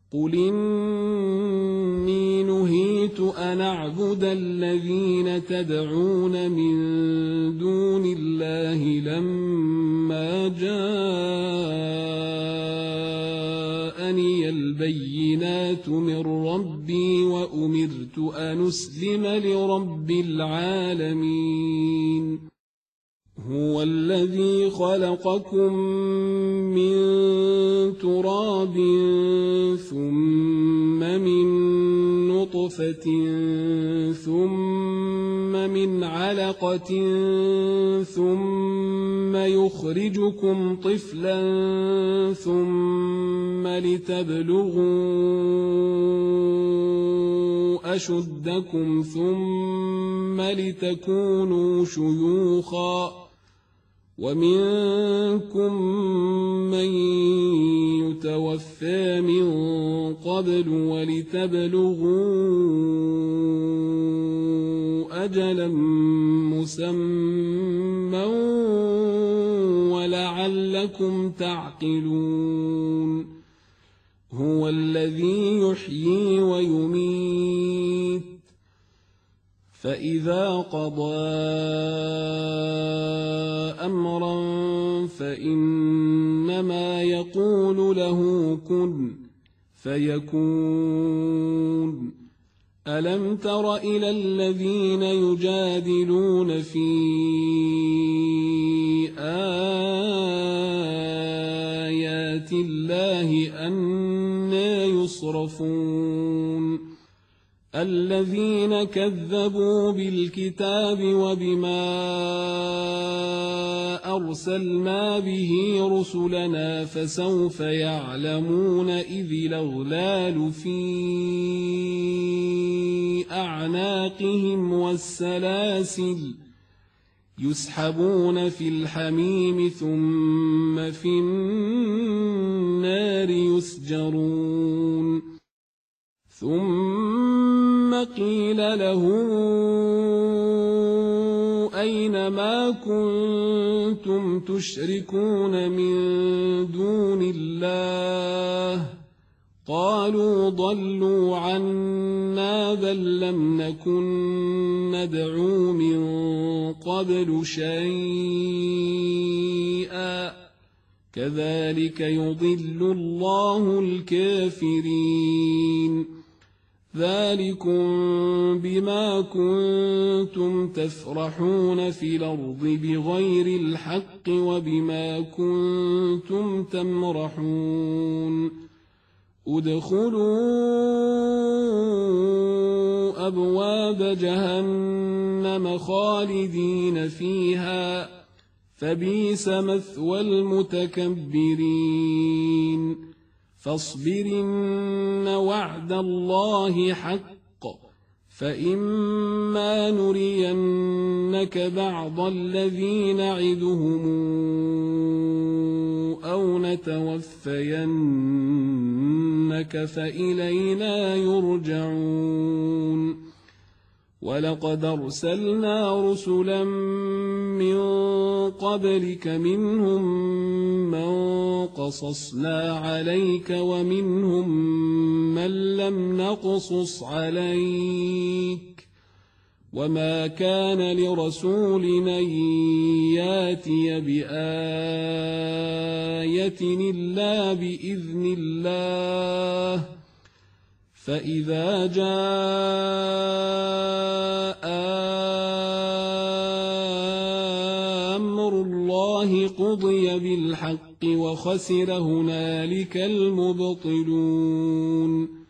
قل إني نهيت أن أعبد الذين تدعون من دون الله لما جاءني البينات من ربي وأمرت أن أسلم لرب العالمين هو الذي خلقكم من تراب ثم من نطفة ثم من علقة ثم يخرجكم طفلا ثم لتبلغوا أشدكم ثم لتكونوا شيوخا ومنكم من يتوفى من قبل ولتبلغوا أجلا مسمى ولعلكم تعقلون هو الذي يحيي ويميت فإذا قضى أمرا فإنما يقول له كن فيكون ألم تر إلى الذين يجادلون في آيات الله أنى يصرفون الذين كذبوا بالكتاب وبما أرسلنا به رسلنا فسوف يعلمون إذ الأغلال في أعناقهم والسلاسل يسحبون في الحميم ثم في النار يسجرون ثم قيل له أين ما كنتم تشركون من دون الله قالوا ضلوا عنا بل لم نكن ندعو من قبل شيئا كذلك يضل الله الكافرين ذلكم بما كنتم تفرحون في الأرض بغير الحق وبما كنتم تمرحون ادخلوا أبواب جهنم خالدين فيها فبئس مثوى المتكبرين فاصبر إن وعد الله حق فإما نرينك بعض الذي نعدهم أو نتوفينك فإلينا يرجعون ولقد أرسلنا رسلا من قبلك منهم من قصصنا عليك ومنهم من لم نقصص عليك وما كان لرسول أن ياتي بآية إلا بإذن الله فإذا جاء أمر الله قضي بالحق وخسر هنالك المبطلون